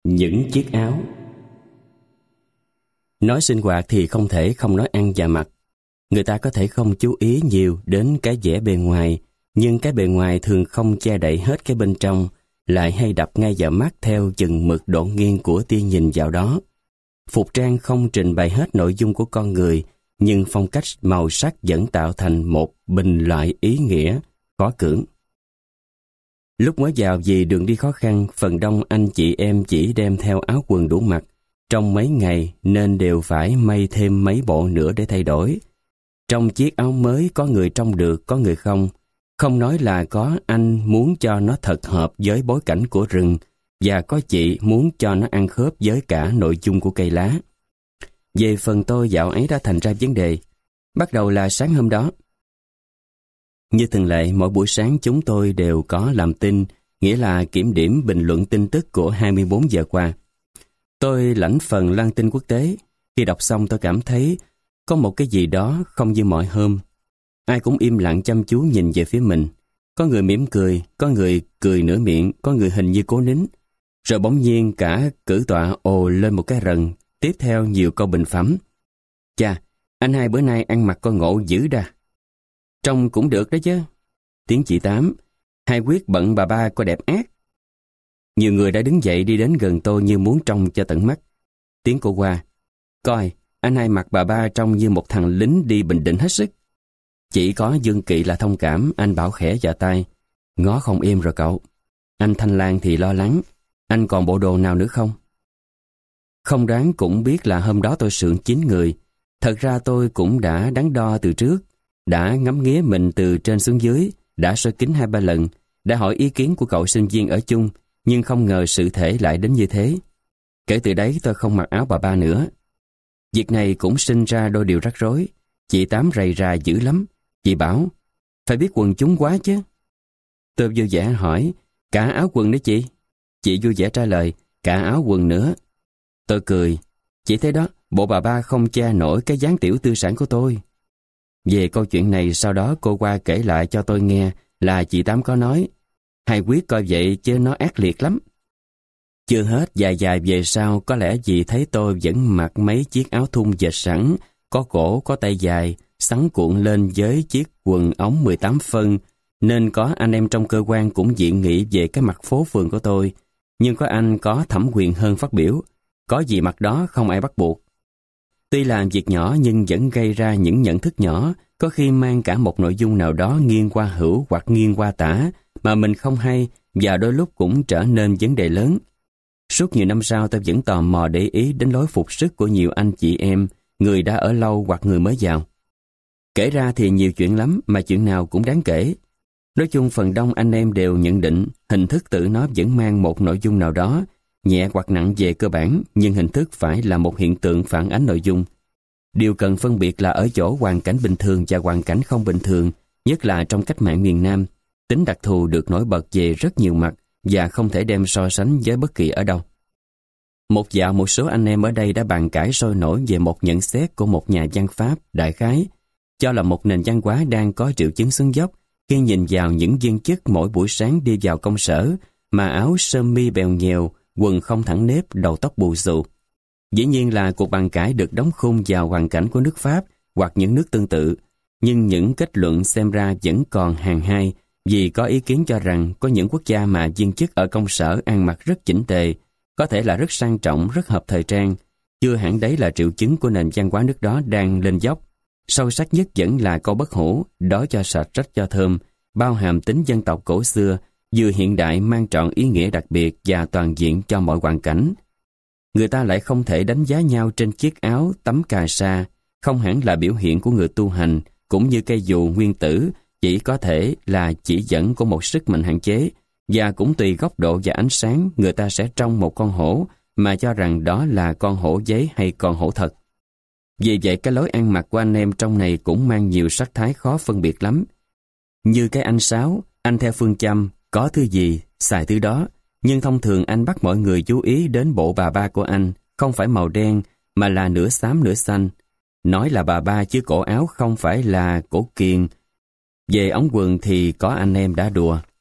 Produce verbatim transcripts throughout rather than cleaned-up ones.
Những chiếc áo. Nói sinh hoạt thì không thể không nói ăn và mặc. Người ta có thể không chú ý nhiều đến cái vẻ bề ngoài, nhưng cái bề ngoài thường không che đậy hết cái bên trong, lại hay đập ngay vào mắt theo chừng mực độ nghiêng của tia nhìn vào đó. Phục trang không trình bày hết nội dung của con người, nhưng phong cách màu sắc vẫn tạo thành một bình loại ý nghĩa khó cưỡng. Lúc mới vào vì đường đi khó khăn, phần đông anh chị em chỉ đem theo áo quần đủ mặc. Trong mấy ngày nên đều phải may thêm mấy bộ nữa để thay đổi. Trong chiếc áo mới có người trông được, có người không. Không nói là có anh muốn cho nó thật hợp với bối cảnh của rừng, và có chị muốn cho nó ăn khớp với cả nội dung của cây lá. Về phần tôi, dạo ấy đã thành ra vấn đề. Bắt đầu là sáng hôm đó. Như thường lệ, mỗi buổi sáng chúng tôi đều có làm tin, nghĩa là kiểm điểm bình luận tin tức của hai mươi bốn giờ qua. Tôi lãnh phần loan tin quốc tế. Khi đọc xong tôi cảm thấy có một cái gì đó không như mọi hôm. Ai cũng im lặng chăm chú nhìn về phía mình. Có người mỉm cười, có người cười nửa miệng, có người hình như cố nín. Rồi bỗng nhiên cả cử tọa ồ lên một cái rần, tiếp theo nhiều câu bình phẩm. Chà, anh hai bữa nay ăn mặc coi ngộ dữ đà. Trông cũng được đó chứ. Tiếng chị Tám, hai quyết bận bà ba coi đẹp ác. Nhiều người đã đứng dậy đi đến gần tôi như muốn trông cho tận mắt. Tiếng cô qua, coi, anh hai mặc bà ba trông như một thằng lính đi Bình Định hết sức. Chỉ có Dương Kỵ là thông cảm, anh bảo khẽ vào tai. Ngó không im rồi cậu. Anh Thanh Lan thì lo lắng. Anh còn bộ đồ nào nữa không? Không đoán cũng biết là hôm đó tôi sượng chín người. Thật ra tôi cũng đã đắn đo từ trước. Đã ngắm nghía mình từ trên xuống dưới, đã soi kính hai ba lần, đã hỏi ý kiến của cậu sinh viên ở chung, nhưng không ngờ sự thể lại đến như thế. Kể từ đấy tôi không mặc áo bà ba nữa. Việc này cũng sinh ra đôi điều rắc rối. Chị Tám rầy rà dữ lắm. Chị bảo, phải biết quần chúng quá chứ. Tôi vui vẻ hỏi, cả áo quần nữa chị? Chị vui vẻ trả lời, cả áo quần nữa. Tôi cười, chị thấy đó, bộ bà ba không che nổi cái dáng tiểu tư sản của tôi. Về câu chuyện này sau đó cô qua kể lại cho tôi nghe là chị Tám có nói, hai quyết coi vậy chứ nó ác liệt lắm. Chưa hết, dài dài về sau có lẽ vì thấy tôi vẫn mặc mấy chiếc áo thun dệt sẵn, có cổ có tay dài, sắn cuộn lên với chiếc quần ống mười tám phân, nên có anh em trong cơ quan cũng dị nghị về cái mặt phố phường của tôi, nhưng có anh có thẩm quyền hơn phát biểu, có gì mặt đó không ai bắt buộc. Tuy làm việc nhỏ nhưng vẫn gây ra những nhận thức nhỏ, có khi mang cả một nội dung nào đó nghiêng qua hữu hoặc nghiêng qua tả, mà mình không hay và đôi lúc cũng trở nên vấn đề lớn. Suốt nhiều năm sau tôi vẫn tò mò để ý đến lối phục sức của nhiều anh chị em, người đã ở lâu hoặc người mới vào. Kể ra thì nhiều chuyện lắm mà chuyện nào cũng đáng kể. Nói chung phần đông anh em đều nhận định hình thức tự nó vẫn mang một nội dung nào đó, nhẹ hoặc nặng về cơ bản, nhưng hình thức phải là một hiện tượng phản ánh nội dung. Điều cần phân biệt là ở chỗ hoàn cảnh bình thường và hoàn cảnh không bình thường, nhất là trong cách mạng miền Nam, tính đặc thù được nổi bật về rất nhiều mặt và không thể đem so sánh với bất kỳ ở đâu. Một dạo một số anh em ở đây đã bàn cãi sôi nổi về một nhận xét của một nhà văn Pháp đại khái, cho là một nền văn hóa đang có triệu chứng xuống dốc khi nhìn vào những viên chức mỗi buổi sáng đi vào công sở mà áo sơ mi bèo nhèo, quần không thẳng nếp, đầu tóc bù xù. Dĩ nhiên là cuộc bàn cãi được đóng khung vào hoàn cảnh của nước Pháp hoặc những nước tương tự, nhưng những kết luận xem ra vẫn còn hàng hai, vì có ý kiến cho rằng có những quốc gia mà viên chức ở công sở ăn mặc rất chỉnh tề, có thể là rất sang trọng, rất hợp thời trang, chưa hẳn đấy là triệu chứng của nền văn hóa nước đó đang lên dốc. Sâu sắc nhất vẫn là câu bất hủ, đói cho sạch rách cho thơm, bao hàm tính dân tộc cổ xưa, vừa hiện đại mang trọn ý nghĩa đặc biệt và toàn diện cho mọi hoàn cảnh. Người ta lại không thể đánh giá nhau trên chiếc áo tấm cà sa, không hẳn là biểu hiện của người tu hành, cũng như cây dù nguyên tử, chỉ có thể là chỉ dẫn của một sức mạnh hạn chế, và cũng tùy góc độ và ánh sáng người ta sẽ trông một con hổ mà cho rằng đó là con hổ giấy hay con hổ thật. Vì vậy cái lối ăn mặc của anh em trong này cũng mang nhiều sắc thái khó phân biệt lắm. Như cái anh Sáu, anh theo phương châm có thứ gì, xài thứ đó, nhưng thông thường anh bắt mọi người chú ý đến bộ bà ba của anh, không phải màu đen mà là nửa xám nửa xanh. Nói là bà ba chứ cổ áo không phải là cổ kiền. Về ống quần thì có anh em đã đùa.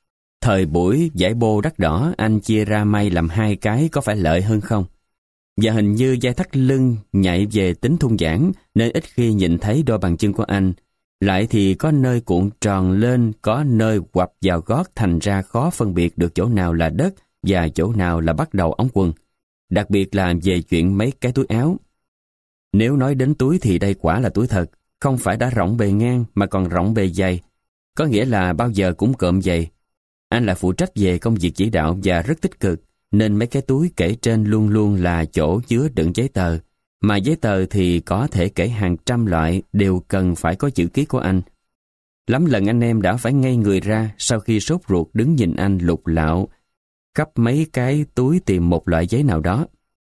Thời buổi giải bô đắt đỏ, anh chia ra may làm hai cái có phải lợi hơn không? Và hình như dây thắt lưng nhạy về tính thun giãn nên ít khi nhìn thấy đôi bàn chân của anh. Lại thì có nơi cuộn tròn lên, có nơi quặp vào gót, thành ra khó phân biệt được chỗ nào là đất và chỗ nào là bắt đầu ống quần. Đặc biệt là về chuyện mấy cái túi áo. Nếu nói đến túi thì đây quả là túi thật, không phải đã rộng bề ngang mà còn rộng bề dày. Có nghĩa là bao giờ cũng cộm dày. Anh là phụ trách về công việc chỉ đạo và rất tích cực, nên mấy cái túi kể trên luôn luôn là chỗ chứa đựng giấy tờ. Mà giấy tờ thì có thể kể hàng trăm loại, đều cần phải có chữ ký của anh. Lắm lần anh em đã phải ngây người ra sau khi sốt ruột đứng nhìn anh lục lạo khắp mấy cái túi tìm một loại giấy nào đó.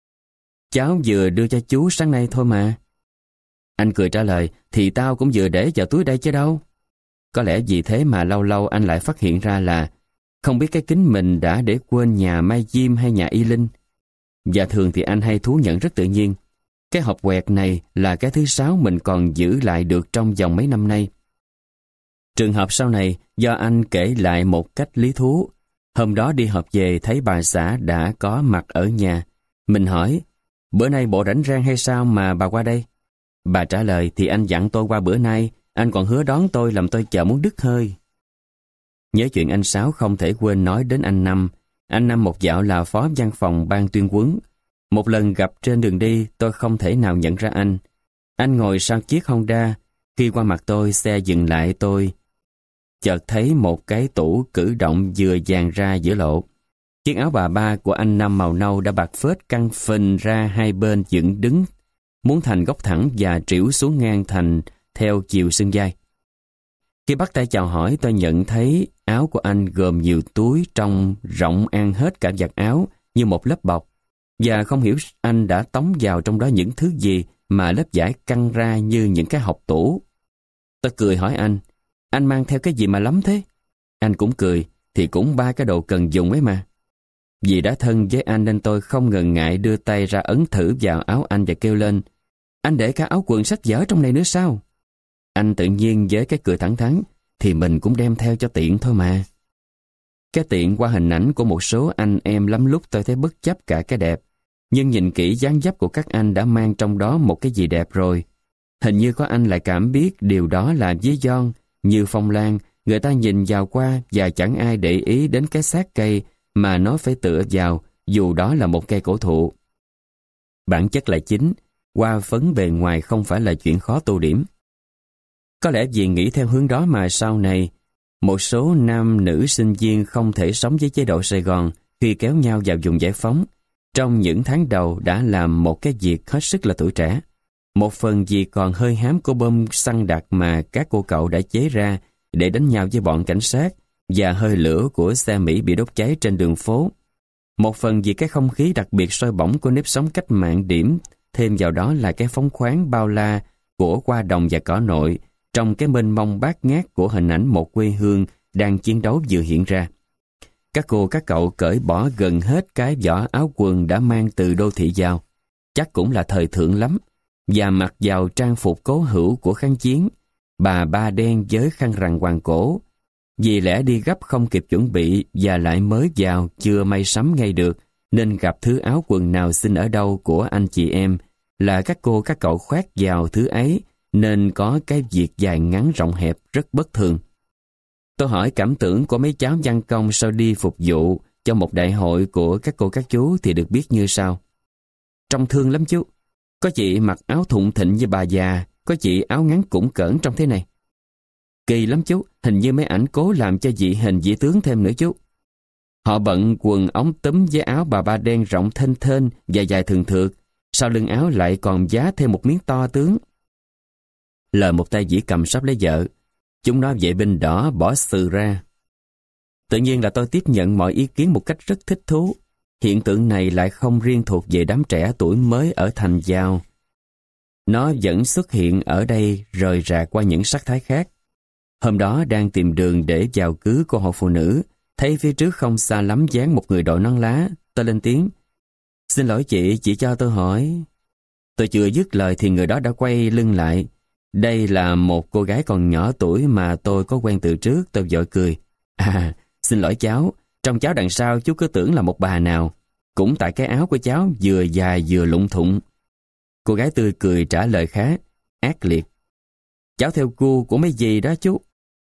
Cháu vừa đưa cho chú sáng nay thôi mà. Anh cười trả lời, thì tao cũng vừa để vào túi đây chứ đâu. Có lẽ vì thế mà lâu lâu anh lại phát hiện ra là không biết cái kính mình đã để quên nhà Mai Diêm hay nhà Y Linh. Và thường thì anh hay thú nhận rất tự nhiên. Cái hộp quẹt này là cái thứ sáu mình còn giữ lại được trong vòng mấy năm nay. Trường hợp sau này do anh kể lại một cách lý thú. Hôm đó đi họp về thấy bà xã đã có mặt ở nhà. Mình hỏi, bữa nay bộ rảnh rang hay sao mà bà qua đây? Bà trả lời, thì anh dặn tôi qua bữa nay, anh còn hứa đón tôi làm tôi chờ muốn đứt hơi. Nhớ chuyện anh Sáu không thể quên nói đến anh Năm. Anh Năm một dạo là phó văn phòng ban tuyên huấn. Một lần gặp trên đường đi, tôi không thể nào nhận ra anh. Anh ngồi sau chiếc Honda. Khi qua mặt tôi, xe dừng lại, tôi chợt thấy một cái tủ cử động vừa dàn ra giữa lộ. Chiếc áo bà ba của anh Năm màu nâu đã bạc phết căng phình ra hai bên dựng đứng, muốn thành góc thẳng và trĩu xuống ngang thành theo chiều xương vai. Khi bắt tay chào hỏi, tôi nhận thấy áo của anh gồm nhiều túi trong rộng ăn hết cả vạt áo như một lớp bọc, và không hiểu anh đã tống vào trong đó những thứ gì mà lớp vải căng ra như những cái hộc tủ. Tôi cười hỏi anh, anh mang theo cái gì mà lắm thế? Anh cũng cười, thì cũng ba cái đồ cần dùng ấy mà. Vì đã thân với anh nên tôi không ngần ngại đưa tay ra ấn thử vào áo anh và kêu lên, anh để cả áo quần sách vở trong này nữa sao? Anh tự nhiên với cái cười thẳng thắn, thì mình cũng đem theo cho tiện thôi mà. Cái tiện qua hình ảnh của một số anh em lắm lúc tôi thấy bất chấp cả cái đẹp, nhưng nhìn kỹ dáng dấp của các anh đã mang trong đó một cái gì đẹp rồi. Hình như có anh lại cảm biết điều đó là ví von, như phong lan, người ta nhìn vào qua và chẳng ai để ý đến cái xác cây mà nó phải tựa vào, dù đó là một cây cổ thụ. Bản chất là chính, hoa phấn bề ngoài không phải là chuyện khó tô điểm. Có lẽ vì nghĩ theo hướng đó mà sau này, một số nam nữ sinh viên không thể sống với chế độ Sài Gòn khi kéo nhau vào vùng giải phóng, trong những tháng đầu đã làm một cái việc hết sức là tuổi trẻ. Một phần vì còn hơi hám của bom xăng đặc mà các cô cậu đã chế ra để đánh nhau với bọn cảnh sát, và hơi lửa của xe Mỹ bị đốt cháy trên đường phố. Một phần vì cái không khí đặc biệt sôi bỏng của nếp sống cách mạng điểm, thêm vào đó là cái phóng khoáng bao la của hoa đồng và cỏ nội, trong cái mênh mông bát ngát của hình ảnh một quê hương đang chiến đấu vừa hiện ra. Các cô các cậu cởi bỏ gần hết cái vỏ áo quần đã mang từ đô thị vào, chắc cũng là thời thượng lắm, và mặc vào trang phục cố hữu của kháng chiến, bà ba đen với khăn rằn hoàng cổ. Vì lẽ đi gấp không kịp chuẩn bị và lại mới vào chưa may sắm ngay được, nên gặp thứ áo quần nào xin ở đâu của anh chị em là các cô các cậu khoác vào thứ ấy, nên có cái việc dài ngắn rộng hẹp rất bất thường. Tôi hỏi cảm tưởng của mấy cháu văn công sau đi phục vụ cho một đại hội của các cô các chú thì được biết như sau. Trông thương lắm chú. Có chị mặc áo thụng thịnh như bà già, có chị áo ngắn củng cỡn trong thế này. Kỳ lắm chú, hình như mấy ảnh cố làm cho dị hình dị tướng thêm nữa chú. Họ bận quần ống túm với áo bà ba đen rộng thênh thênh và dài thường thượt, sau lưng áo lại còn vá thêm một miếng to tướng. Lời một tay dĩ cầm sắp lấy vợ, chúng nó vệ binh đỏ bỏ sừ ra. Tự nhiên là tôi tiếp nhận mọi ý kiến một cách rất thích thú. Hiện tượng này lại không riêng thuộc về đám trẻ tuổi mới ở thành giao. Nó vẫn xuất hiện ở đây rời rạc qua những sắc thái khác. Hôm đó đang tìm đường để vào cưới cô hội phụ nữ, thấy phía trước không xa lắm dáng một người đội nón lá, tôi lên tiếng. Xin lỗi chị, chị cho tôi hỏi. Tôi chưa dứt lời thì người đó đã quay lưng lại. Đây là một cô gái còn nhỏ tuổi mà tôi có quen từ trước, tôi vội cười. À, Xin lỗi cháu, trong cháu đằng sau chú cứ tưởng là một bà nào. Cũng tại cái áo của cháu vừa dài vừa lụng thụng. Cô gái tươi cười trả lời khá ác liệt. Cháu theo gu của mấy gì đó chú.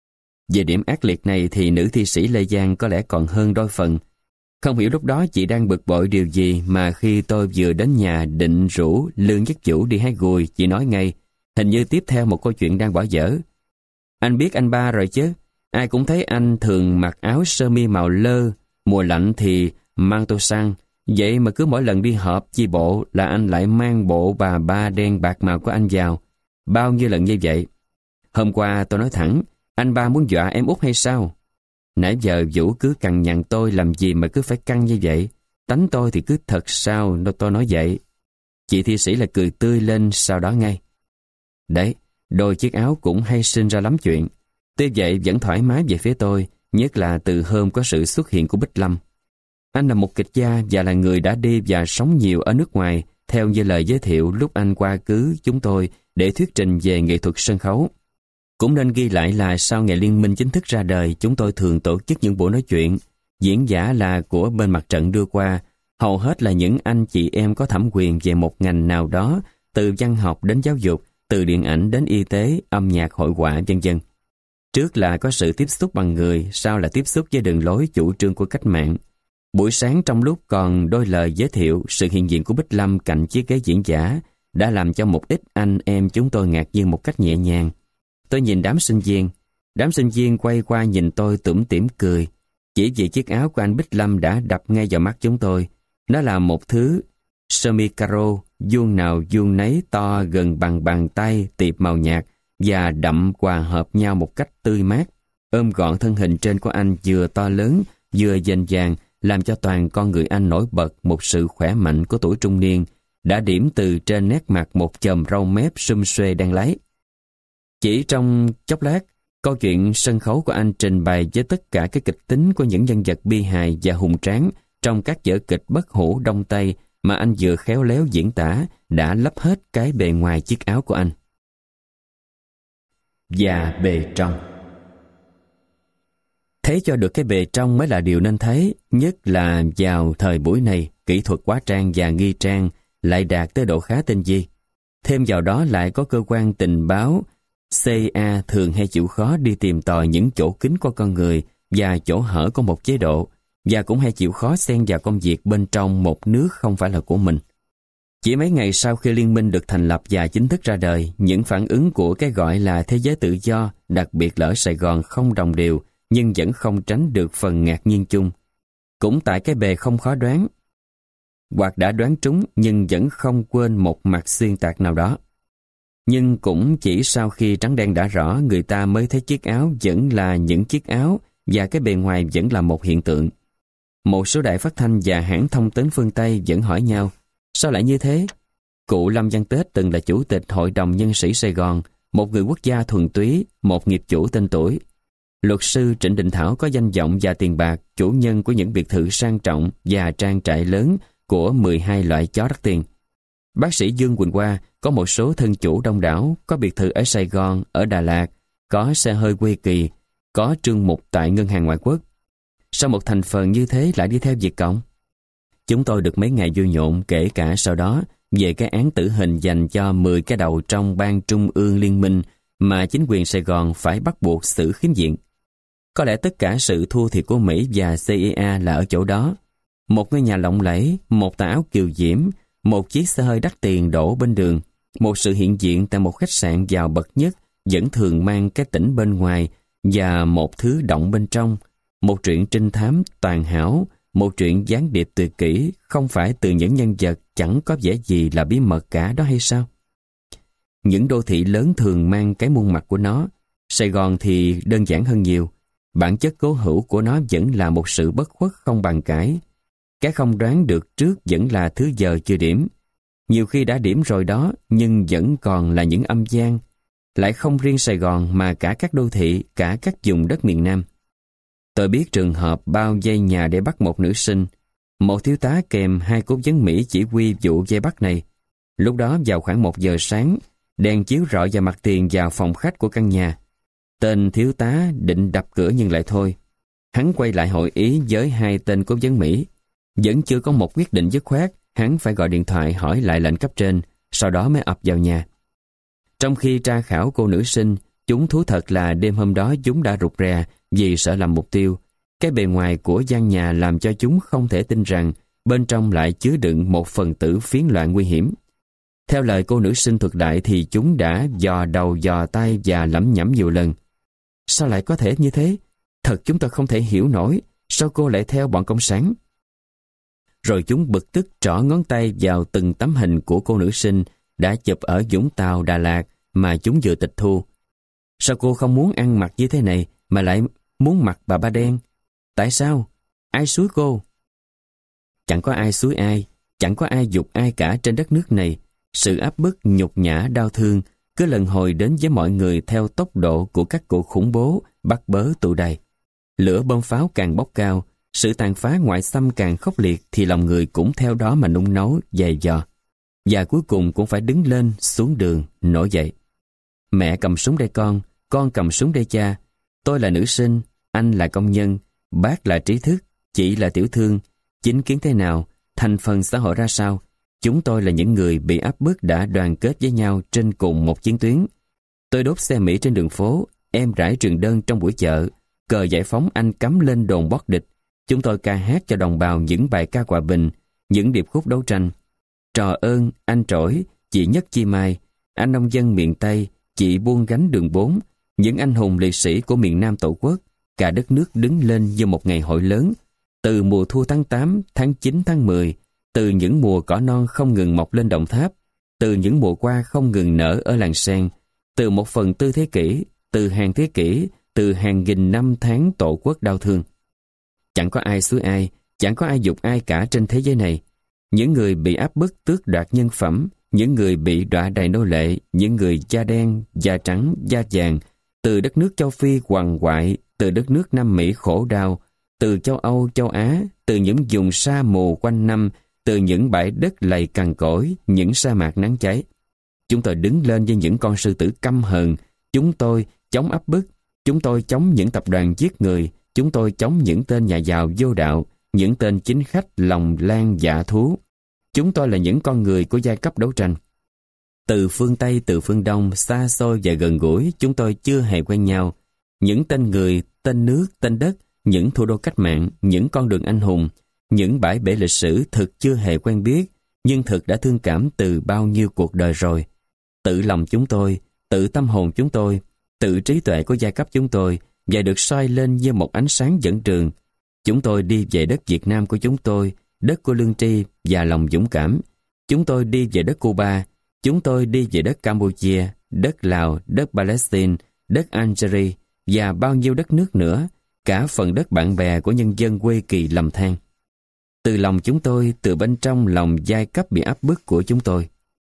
Về điểm ác liệt này thì nữ thi sĩ Lê Giang có lẽ còn hơn đôi phần. Không hiểu lúc đó chị đang bực bội điều gì mà khi tôi vừa đến nhà định rủ Lương Nhất Vũ đi hái gùi, chị nói ngay, hình như tiếp theo một câu chuyện đang bỏ dở. Anh biết anh ba rồi chứ, ai cũng thấy anh thường mặc áo sơ mi màu lơ, mùa lạnh thì mang tô sang. Vậy mà cứ mỗi lần đi họp chi bộ là anh lại mang bộ bà ba đen bạc màu của anh vào. Bao nhiêu lần như vậy. Hôm qua tôi nói thẳng, anh ba muốn dọa em út hay sao? Nãy giờ Vũ cứ cằn nhằn tôi làm gì mà cứ phải căng như vậy. Tánh tôi thì cứ thật sao tôi nói vậy. Chị thi sĩ là cười tươi lên sau đó ngay. Đấy, đôi chiếc áo cũng hay sinh ra lắm chuyện. Tuy vậy vẫn thoải mái về phía tôi, nhất là từ hôm có sự xuất hiện của Bích Lâm. Anh là một kịch gia và là người đã đi và sống nhiều ở nước ngoài, theo như lời giới thiệu lúc anh qua cứ chúng tôi để thuyết trình về nghệ thuật sân khấu. Cũng nên ghi lại là sau ngày liên minh chính thức ra đời, chúng tôi thường tổ chức những buổi nói chuyện. Diễn giả là của bên mặt trận đưa qua, hầu hết là những anh chị em có thẩm quyền về một ngành nào đó, từ văn học đến giáo dục, từ điện ảnh đến y tế, âm nhạc, hội họa, vân vân. Trước là có sự tiếp xúc bằng người, sau là tiếp xúc với đường lối chủ trương của cách mạng. Buổi sáng trong lúc còn đôi lời giới thiệu, sự hiện diện của Bích Lâm cạnh chiếc ghế diễn giả đã làm cho một ít anh em chúng tôi ngạc nhiên một cách nhẹ nhàng. Tôi nhìn đám sinh viên, đám sinh viên quay qua nhìn tôi tủm tỉm cười. Chỉ vì chiếc áo của anh Bích Lâm đã đập ngay vào mắt chúng tôi. Nó là một thứ sơ mi caro, vuông nào vuông nấy to gần bằng bàn tay, tiệp màu nhạt và đậm hòa hợp nhau một cách tươi mát. Ôm gọn thân hình trên của anh vừa to lớn, vừa dành dàng, làm cho toàn con người anh nổi bật một sự khỏe mạnh của tuổi trung niên, đã điểm từ trên nét mặt một chòm râu mép sum xuê đang lấy. Chỉ trong chốc lát, câu chuyện sân khấu của anh trình bày với tất cả cái kịch tính của những nhân vật bi hài và hùng tráng trong các vở kịch bất hủ Đông Tây mà anh vừa khéo léo diễn tả đã lấp hết cái bề ngoài chiếc áo của anh. Và bề trong. Thấy cho được cái bề trong mới là điều nên thấy, nhất là vào thời buổi này, kỹ thuật hóa trang và nghi trang lại đạt tới độ khá tinh vi. Thêm vào đó lại có cơ quan tình báo C I A thường hay chịu khó đi tìm tòi những chỗ kín của con người và chỗ hở của một chế độ, và cũng hay chịu khó xen vào công việc bên trong một nước không phải là của mình. Chỉ mấy ngày sau khi liên minh được thành lập và chính thức ra đời, những phản ứng của cái gọi là thế giới tự do, đặc biệt là ở Sài Gòn không đồng đều, nhưng vẫn không tránh được phần ngạc nhiên chung. Cũng tại cái bề không khó đoán, hoặc đã đoán trúng nhưng vẫn không quên một mặt xuyên tạc nào đó. Nhưng cũng chỉ sau khi trắng đen đã rõ, người ta mới thấy chiếc áo vẫn là những chiếc áo và cái bề ngoài vẫn là một hiện tượng. Một số đài phát thanh và hãng thông tấn phương Tây vẫn hỏi nhau, sao lại như thế? Cụ Lâm Văn Tết từng là chủ tịch Hội đồng Nhân sĩ Sài Gòn, một người quốc gia thuần túy, một nghiệp chủ tên tuổi. Luật sư Trịnh Đình Thảo có danh vọng và tiền bạc, chủ nhân của những biệt thự sang trọng và trang trại lớn của mười hai loại chó đắt tiền. Bác sĩ Dương Quỳnh Hoa có một số thân chủ đông đảo, có biệt thự ở Sài Gòn, ở Đà Lạt, có xe hơi quê kỳ, có trương mục tại ngân hàng ngoại quốc. Sao một thành phần như thế lại đi theo Việt Cộng? Chúng tôi được mấy ngày vui nhộn, kể cả sau đó về cái án tử hình dành cho mười cái đầu trong ban trung ương liên minh mà chính quyền Sài Gòn phải bắt buộc xử khiếm diện. Có lẽ tất cả sự thua thiệt của Mỹ và C I A là ở chỗ đó. Một ngôi nhà lộng lẫy, một tà áo kiều diễm, một chiếc xe hơi đắt tiền đổ bên đường, một sự hiện diện tại một khách sạn giàu bậc nhất vẫn thường mang cái tỉnh bên ngoài và một thứ động bên trong, một truyện trinh thám toàn hảo, một truyện gián điệp tuyệt kỹ, không phải từ những nhân vật chẳng có vẻ gì là bí mật cả đó hay sao? Những đô thị lớn thường mang cái muôn mặt của nó, Sài Gòn thì đơn giản hơn nhiều. Bản chất cố hữu của nó vẫn là một sự bất khuất không bàn cãi. Cái không đoán được trước vẫn là thứ giờ chưa điểm. Nhiều khi đã điểm rồi đó, nhưng vẫn còn là những âm gian. Lại không riêng Sài Gòn mà cả các đô thị, cả các vùng đất miền Nam. Tôi biết trường hợp bao vây nhà để bắt một nữ sinh. Một thiếu tá kèm hai cố vấn Mỹ chỉ huy vụ vây bắt này. Lúc đó vào khoảng một giờ sáng, đèn chiếu rọi vào mặt tiền vào phòng khách của căn nhà. Tên thiếu tá định đập cửa nhưng lại thôi. Hắn quay lại hội ý với hai tên cố vấn Mỹ. Vẫn chưa có một quyết định dứt khoát, hắn phải gọi điện thoại hỏi lại lệnh cấp trên, sau đó mới ập vào nhà. Trong khi tra khảo cô nữ sinh, chúng thú thật là đêm hôm đó chúng đã rụt rè vì sợ làm mục tiêu. Cái bề ngoài của gian nhà làm cho chúng không thể tin rằng bên trong lại chứa đựng một phần tử phiến loạn nguy hiểm. Theo lời cô nữ sinh thuật lại thì chúng đã dò đầu dò tay và lẩm nhẩm nhiều lần. Sao lại có thể như thế? Thật chúng tôi không thể hiểu nổi. Sao cô lại theo bọn cộng sản? Rồi chúng bực tức trỏ ngón tay vào từng tấm hình của cô nữ sinh đã chụp ở Vũng Tàu, Đà Lạt mà chúng vừa tịch thu. Sao cô không muốn ăn mặc như thế này mà lại muốn mặc bà ba đen? Tại sao? Ai xúi cô? Chẳng có ai xúi ai, chẳng có ai giục ai cả trên đất nước này. Sự áp bức, nhục nhã, đau thương cứ lần hồi đến với mọi người theo tốc độ của các cuộc khủng bố, bắt bớ tụ đầy. Lửa bom pháo càng bốc cao, sự tàn phá ngoại xâm càng khốc liệt thì lòng người cũng theo đó mà nung nấu, dày dò. Và cuối cùng cũng phải đứng lên, xuống đường, nổi dậy. Mẹ cầm súng đây con, con cầm súng đây cha. Tôi là nữ sinh, anh là công nhân, bác là trí thức, chị là tiểu thương. Chính kiến thế nào, thành phần xã hội ra sao, chúng tôi là những người bị áp bức đã đoàn kết với nhau trên cùng một chiến tuyến. Tôi đốt xe Mỹ trên đường phố, em rải truyền đơn trong buổi chợ, cờ giải phóng anh cắm lên đồn bót địch. Chúng tôi ca hát cho đồng bào những bài ca hòa bình, những điệp khúc đấu tranh. Trò ơn, anh Trỗi, chị Nhất Chi Mai, anh nông dân miền Tây, chị buôn gánh đường bốn, những anh hùng liệt sĩ của miền Nam Tổ quốc, cả đất nước đứng lên như một ngày hội lớn. Từ mùa thu tháng tám, tháng chín, tháng mười, từ những mùa cỏ non không ngừng mọc lên Đồng Tháp, từ những mùa hoa không ngừng nở ở làng sen, từ một phần tư thế kỷ, từ hàng thế kỷ, từ hàng nghìn năm tháng Tổ quốc đau thương. Chẳng có ai xúi ai, chẳng có ai giục ai cả trên thế giới này. Những người bị áp bức tước đoạt nhân phẩm, những người bị đọa đầy nô lệ, những người da đen, da trắng, da vàng, từ đất nước châu Phi quằn quại, từ đất nước Nam Mỹ khổ đau, từ châu Âu, châu Á, từ những vùng sa mù quanh năm, từ những bãi đất lầy cằn cỗi, những sa mạc nắng cháy. Chúng tôi đứng lên với những con sư tử căm hờn. Chúng tôi chống áp bức, chúng tôi chống những tập đoàn giết người, chúng tôi chống những tên nhà giàu vô đạo, những tên chính khách lòng lan dạ thú. Chúng tôi là những con người của giai cấp đấu tranh. Từ phương Tây, từ phương Đông, xa xôi và gần gũi, chúng tôi chưa hề quen nhau. Những tên người, tên nước, tên đất, những thủ đô cách mạng, những con đường anh hùng, những bãi bể lịch sử thực chưa hề quen biết, nhưng thực đã thương cảm từ bao nhiêu cuộc đời rồi. Tự lòng chúng tôi, tự tâm hồn chúng tôi, tự trí tuệ của giai cấp chúng tôi, và được soi lên như một ánh sáng dẫn đường. Chúng tôi đi về đất Việt Nam của chúng tôi, đất của lương tri và lòng dũng cảm. Chúng tôi đi về đất Cuba, chúng tôi đi về đất Campuchia, đất Lào, đất Palestine, đất Algeria và bao nhiêu đất nước nữa, cả phần đất bạn bè của nhân dân quê kỳ lầm than. Từ lòng chúng tôi, từ bên trong lòng giai cấp bị áp bức của chúng tôi.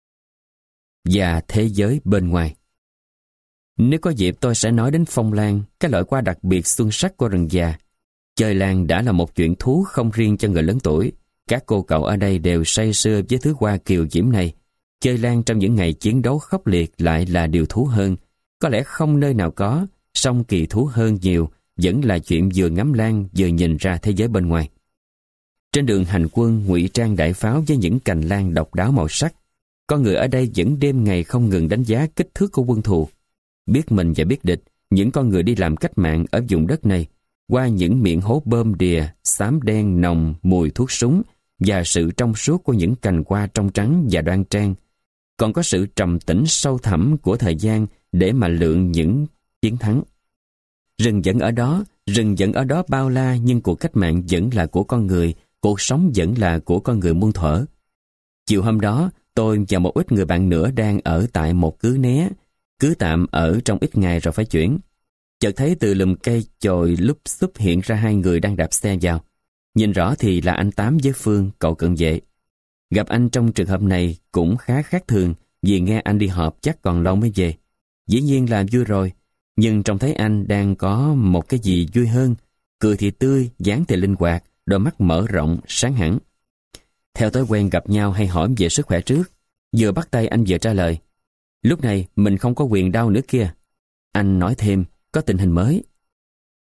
Và thế giới bên ngoài. Nếu có dịp tôi sẽ nói đến phong lan, cái loại hoa đặc biệt xuân sắc của rừng già. Chơi lan đã là một chuyện thú không riêng cho người lớn tuổi. Các cô cậu ở đây đều say sưa với thứ hoa kiều diễm này. Chơi lan trong những ngày chiến đấu khốc liệt lại là điều thú hơn. Có lẽ không nơi nào có, song kỳ thú hơn nhiều, vẫn là chuyện vừa ngắm lan vừa nhìn ra thế giới bên ngoài. Trên đường hành quân ngụy trang đại pháo với những cành lan độc đáo màu sắc, con người ở đây vẫn đêm ngày không ngừng đánh giá kích thước của quân thù. Biết mình và biết địch, những con người đi làm cách mạng ở vùng đất này, qua những miệng hố bơm đìa, xám đen nồng, mùi thuốc súng và sự trong suốt của những cành hoa trong trắng và đoan trang, còn có sự trầm tĩnh sâu thẳm của thời gian để mà lượng những chiến thắng. Rừng vẫn ở đó, rừng vẫn ở đó bao la, nhưng cuộc cách mạng vẫn là của con người, cuộc sống vẫn là của con người muôn thuở. Chiều hôm đó, tôi và một ít người bạn nữa đang ở tại một cứ né, cứ tạm ở trong ít ngày rồi phải chuyển. Chợt thấy từ lùm cây chồi lúp xúp hiện ra hai người đang đạp xe vào. Nhìn rõ thì là anh Tám với Phương, cậu cận vệ. Gặp anh trong trường hợp này cũng khá khác thường, vì nghe anh đi họp chắc còn lâu mới về. Dĩ nhiên là vui rồi, nhưng trông thấy anh đang có một cái gì vui hơn. Cười thì tươi, dáng thì linh hoạt, đôi mắt mở rộng, sáng hẳn. Theo thói quen gặp nhau hay hỏi về sức khỏe trước, vừa bắt tay anh vừa trả lời. Lúc này mình không có quyền đau nữa kia. Anh nói thêm, có tình hình mới.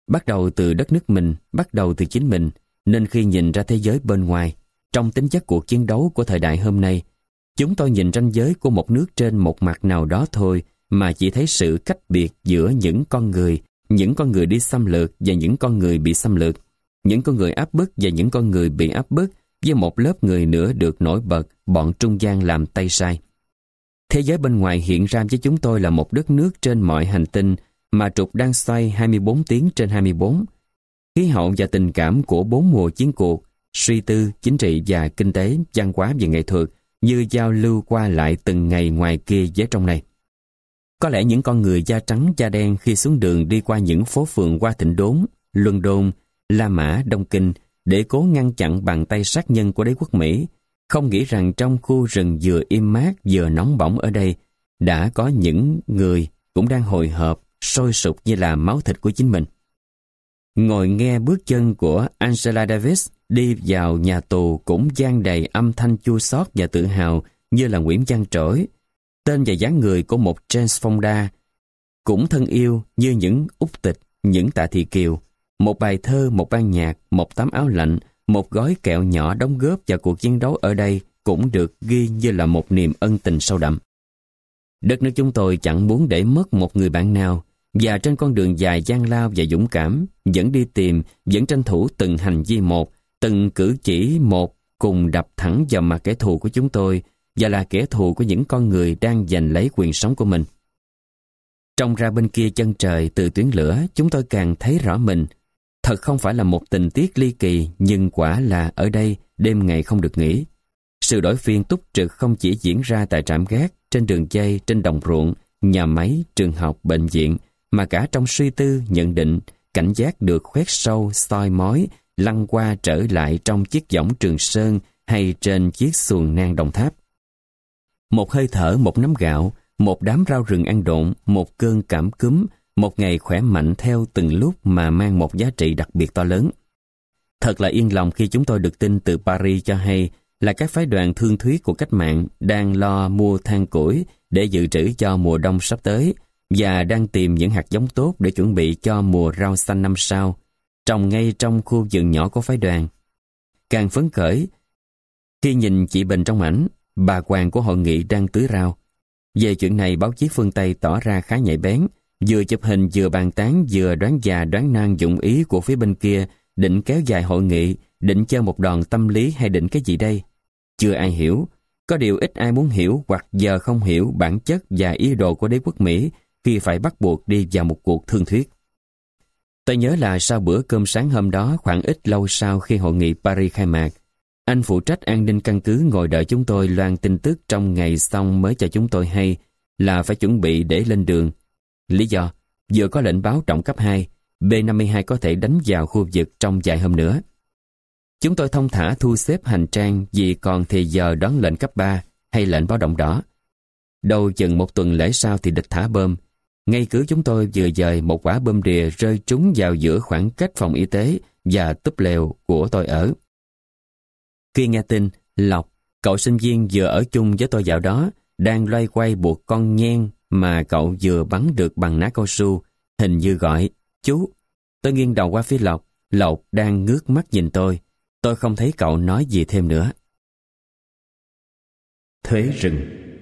Bắt đầu từ đất nước mình, bắt đầu từ chính mình, nên khi nhìn ra thế giới bên ngoài, trong tính chất cuộc chiến đấu của thời đại hôm nay, chúng tôi nhìn ranh giới của một nước trên một mặt nào đó thôi mà chỉ thấy sự cách biệt giữa những con người, những con người đi xâm lược và những con người bị xâm lược, những con người áp bức và những con người bị áp bức, với một lớp người nữa được nổi bật, bọn trung gian làm tay sai. Thế giới bên ngoài hiện ra với chúng tôi là một đất nước trên mọi hành tinh mà trục đang xoay hai mươi bốn tiếng trên hai mươi bốn. Khí hậu và tình cảm của bốn mùa chiến cuộc, suy tư, chính trị và kinh tế, văn hóa và nghệ thuật như giao lưu qua lại từng ngày ngoài kia với trong này. Có lẽ những con người da trắng da đen khi xuống đường đi qua những phố phường Hoa Thịnh Đốn, London, La Mã, Đông Kinh để cố ngăn chặn bàn tay sát nhân của đế quốc Mỹ, không nghĩ rằng trong khu rừng vừa im mát vừa nóng bỏng ở đây đã có những người cũng đang hồi hộp, sôi sục như là máu thịt của chính mình. Ngồi nghe bước chân của Angela Davis đi vào nhà tù cũng vang đầy âm thanh chua xót và tự hào như là Nguyễn Văn Trỗi. Tên và dáng người của một James Fonda cũng thân yêu như những Úc Tịch, những Tạ Thị Kiều. Một bài thơ, một ban nhạc, một tấm áo lạnh, một gói kẹo nhỏ đóng góp vào cuộc chiến đấu ở đây cũng được ghi như là một niềm ân tình sâu đậm. Đất nước chúng tôi chẳng muốn để mất một người bạn nào, và trên con đường dài gian lao và dũng cảm, vẫn đi tìm, vẫn tranh thủ từng hành vi một, từng cử chỉ một, cùng đập thẳng vào mặt kẻ thù của chúng tôi, và là kẻ thù của những con người đang giành lấy quyền sống của mình. Trông ra bên kia chân trời từ tuyến lửa, chúng tôi càng thấy rõ mình. Thật không phải là một tình tiết ly kỳ, nhưng quả là ở đây đêm ngày không được nghỉ. Sự đổi phiên túc trực không chỉ diễn ra tại trạm gác, trên đường dây, trên đồng ruộng, nhà máy, trường học, bệnh viện, mà cả trong suy tư, nhận định, cảnh giác được khoét sâu, soi mói, lăn qua trở lại trong chiếc võng Trường Sơn hay trên chiếc xuồng nang Đồng Tháp. Một hơi thở, một nắm gạo, một đám rau rừng ăn độn, một cơn cảm cúm, một ngày khỏe mạnh theo từng lúc mà mang một giá trị đặc biệt to lớn. Thật là yên lòng khi chúng tôi được tin từ Paris cho hay là các phái đoàn thương thuyết của cách mạng đang lo mua than củi để dự trữ cho mùa đông sắp tới và đang tìm những hạt giống tốt để chuẩn bị cho mùa rau xanh năm sau, trồng ngay trong khu vườn nhỏ của phái đoàn. Càng phấn khởi khi nhìn chị Bình trong ảnh, bà Hoàng của hội nghị đang tưới rau. Về chuyện này, báo chí phương Tây tỏ ra khá nhạy bén, vừa chụp hình vừa bàn tán vừa đoán già đoán nan dụng ý của phía bên kia, định kéo dài hội nghị, định chơi một đòn tâm lý hay định cái gì đây? Chưa ai hiểu. Có điều ít ai muốn hiểu hoặc giờ không hiểu bản chất và ý đồ của đế quốc Mỹ khi phải bắt buộc đi vào một cuộc thương thuyết. Tôi nhớ là sau bữa cơm sáng hôm đó, khoảng ít lâu sau khi hội nghị Paris khai mạc, anh phụ trách an ninh căn cứ ngồi đợi chúng tôi loan tin tức trong ngày xong mới cho chúng tôi hay là phải chuẩn bị để lên đường. Lý do, vừa có lệnh báo trọng cấp hai, B năm mươi hai có thể đánh vào khu vực trong vài hôm nữa. Chúng tôi thong thả thu xếp hành trang vì còn thì giờ đón lệnh cấp ba hay lệnh báo động đỏ. Đâu chừng một tuần lễ sau thì địch thả bom. Ngay cứ chúng tôi vừa dời một quả bom đìa rơi trúng vào giữa khoảng cách phòng y tế và túp lều của tôi ở. Khi nghe tin, Lộc, cậu sinh viên vừa ở chung với tôi dạo đó, đang loay quay buộc con nhen mà cậu vừa bắn được bằng ná cao su, hình như gọi, chú. Tôi nghiêng đầu qua phía Lộc, Lộc đang ngước mắt nhìn tôi. Tôi không thấy cậu nói gì thêm nữa. Thuế rừng.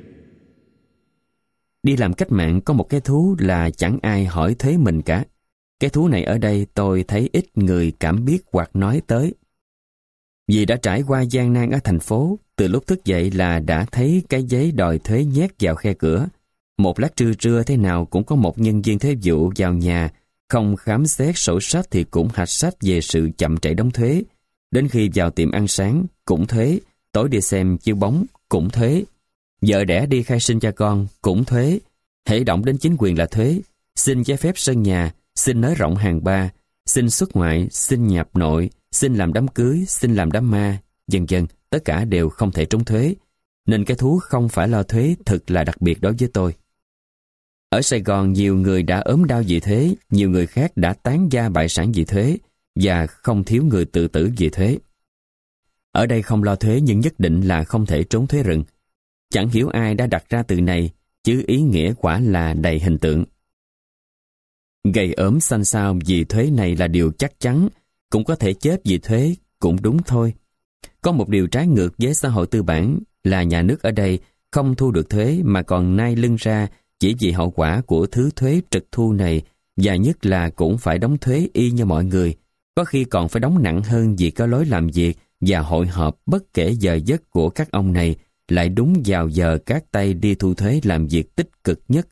Đi làm cách mạng có một cái thú là chẳng ai hỏi thuế mình cả. Cái thú này ở đây tôi thấy ít người cảm biết hoặc nói tới. Vì đã trải qua gian nan ở thành phố, từ lúc thức dậy là đã thấy cái giấy đòi thuế nhét vào khe cửa. Một lát trưa trưa thế nào cũng có một nhân viên thuế vụ vào nhà, không khám xét sổ sách thì cũng hạch sách về sự chậm trễ đóng thuế. Đến khi vào tiệm ăn sáng, cũng thuế, tối đi xem chiếu bóng, cũng thuế. Vợ đẻ đi khai sinh cho con, cũng thuế. Hễ động đến chính quyền là thuế. Xin giấy phép sân nhà, xin nới rộng hàng ba, xin xuất ngoại, xin nhập nội, xin làm đám cưới, xin làm đám ma, vân vân, tất cả đều không thể trốn thuế. Nên cái thú không phải lo thuế thực là đặc biệt đối với tôi. Ở Sài Gòn nhiều người đã ốm đau vì thuế, nhiều người khác đã tán gia bại sản vì thuế, và không thiếu người tự tử vì thuế. Ở đây không lo thuế nhưng nhất định là không thể trốn thuế rừng. Chẳng hiểu ai đã đặt ra từ này, chứ ý nghĩa quả là đầy hình tượng. Gầy ốm xanh xao vì thuế này là điều chắc chắn, cũng có thể chết vì thuế, cũng đúng thôi. Có một điều trái ngược với xã hội tư bản là nhà nước ở đây không thu được thuế mà còn nai lưng ra chỉ vì hậu quả của thứ thuế trực thu này, và nhất là cũng phải đóng thuế y như mọi người, có khi còn phải đóng nặng hơn vì có lối làm việc và hội họp bất kể giờ giấc của các ông này lại đúng vào giờ các tay đi thu thuế làm việc tích cực nhất.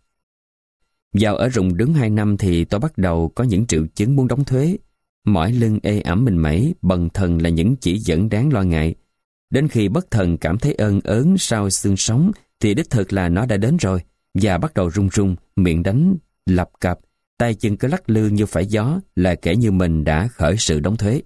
Vào ở rụng đứng hai năm thì tôi bắt đầu có những triệu chứng muốn đóng thuế. Mỏi lưng ê ẩm mình mẩy, bần thần là những chỉ dẫn đáng lo ngại. Đến khi bất thần cảm thấy ơn ớn sau xương sống thì đích thực là nó đã đến rồi, và bắt đầu run run, miệng đánh lập cập, tay chân cứ lắc lư như phải gió, là kể như mình đã khởi sự đóng thuế.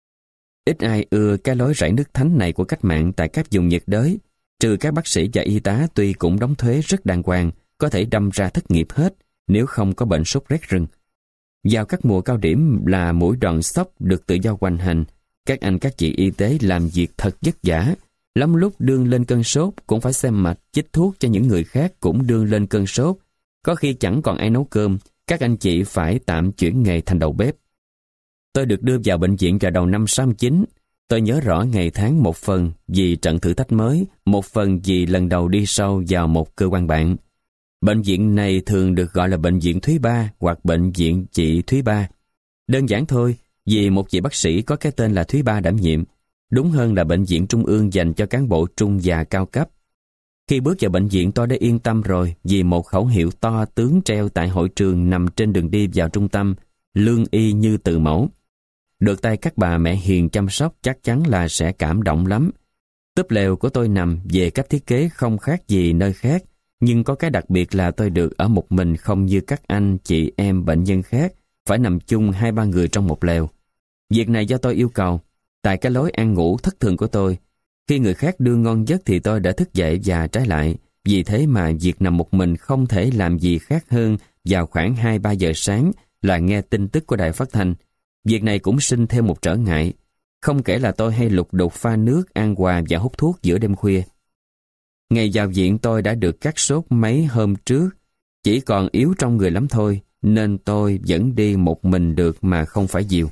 Ít ai ưa cái lối rải nước thánh này của cách mạng tại các vùng nhiệt đới, trừ các bác sĩ và y tá tuy cũng đóng thuế rất đàng hoàng, có thể đâm ra thất nghiệp hết nếu không có bệnh sốt rét rừng. Vào các mùa cao điểm là mỗi đoàn sốc được tự do hoành hành, các anh các chị y tế làm việc thật vất vả, lắm lúc đương lên cơn sốt cũng phải xem mạch chích thuốc cho những người khác cũng đương lên cơn sốt. Có khi chẳng còn ai nấu cơm, các anh chị phải tạm chuyển nghề thành đầu bếp. Tôi được đưa vào bệnh viện vào đầu năm sáu mươi chín. Tôi nhớ rõ ngày tháng một phần vì trận thử thách mới, một phần vì lần đầu đi sâu vào một cơ quan bạn. Bệnh viện này thường được gọi là bệnh viện Thúy Ba hoặc bệnh viện chị Thúy Ba. Đơn giản thôi, vì một vị bác sĩ có cái tên là Thúy Ba đảm nhiệm. Đúng hơn là bệnh viện trung ương dành cho cán bộ trung và cao cấp. Khi bước vào bệnh viện tôi đã yên tâm rồi vì một khẩu hiệu to tướng treo tại hội trường nằm trên đường đi vào trung tâm, lương y như từ mẫu. Được tay các bà mẹ hiền chăm sóc chắc chắn là sẽ cảm động lắm. Túp lều của tôi nằm về cách thiết kế không khác gì nơi khác, nhưng có cái đặc biệt là tôi được ở một mình không như các anh, chị em bệnh nhân khác, phải nằm chung hai ba người trong một lều. Việc này do tôi yêu cầu, tại cái lối ăn ngủ thất thường của tôi. Khi người khác đưa ngon giấc thì tôi đã thức dậy và trái lại. Vì thế mà việc nằm một mình không thể làm gì khác hơn vào khoảng hai ba giờ sáng là nghe tin tức của đài phát thanh. Việc này cũng sinh thêm một trở ngại. Không kể là tôi hay lục đục pha nước, ăn quà và hút thuốc giữa đêm khuya. Ngày vào viện tôi đã được cắt sốt mấy hôm trước. Chỉ còn yếu trong người lắm thôi, nên tôi vẫn đi một mình được mà không phải dìu.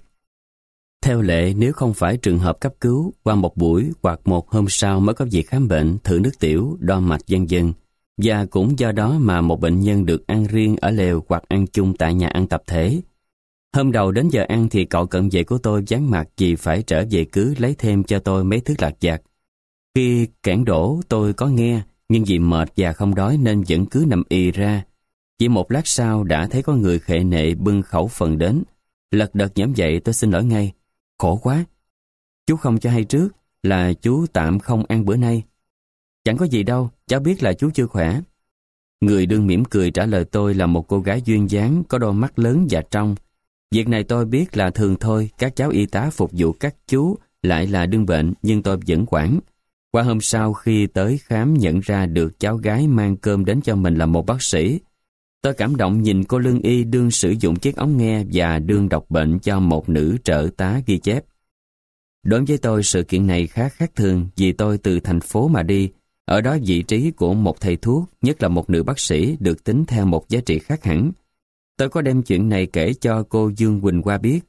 Theo lệ, nếu không phải trường hợp cấp cứu, qua một buổi hoặc một hôm sau mới có việc khám bệnh, thử nước tiểu, đo mạch vân vân. Và cũng do đó mà một bệnh nhân được ăn riêng ở lều hoặc ăn chung tại nhà ăn tập thể. Hôm đầu đến giờ ăn thì cậu cận vệ của tôi vắng mặt vì phải trở về cứ lấy thêm cho tôi mấy thứ lặt vặt. Khi cản đổ tôi có nghe, nhưng vì mệt và không đói nên vẫn cứ nằm ì ra. Chỉ một lát sau đã thấy có người khệ nệ bưng khẩu phần đến. Lật đật nhổm dậy tôi xin lỗi ngay. Khổ quá. Chú không cho hay trước là chú tạm không ăn bữa nay. Chẳng có gì đâu, cháu biết là chú chưa khỏe. Người đương mỉm cười trả lời tôi là một cô gái duyên dáng, có đôi mắt lớn và trong. Việc này tôi biết là thường thôi, các cháu y tá phục vụ các chú lại là đương bệnh, nhưng tôi vẫn quản. Qua hôm sau khi tới khám nhận ra được cháu gái mang cơm đến cho mình là một bác sĩ. Tôi cảm động nhìn cô lương y đương sử dụng chiếc ống nghe và đương đọc bệnh cho một nữ trợ tá ghi chép. Đối với tôi sự kiện này khá khác thường vì tôi từ thành phố mà đi. Ở đó vị trí của một thầy thuốc, nhất là một nữ bác sĩ, được tính theo một giá trị khác hẳn. Tôi có đem chuyện này kể cho cô Dương Quỳnh Hoa biết.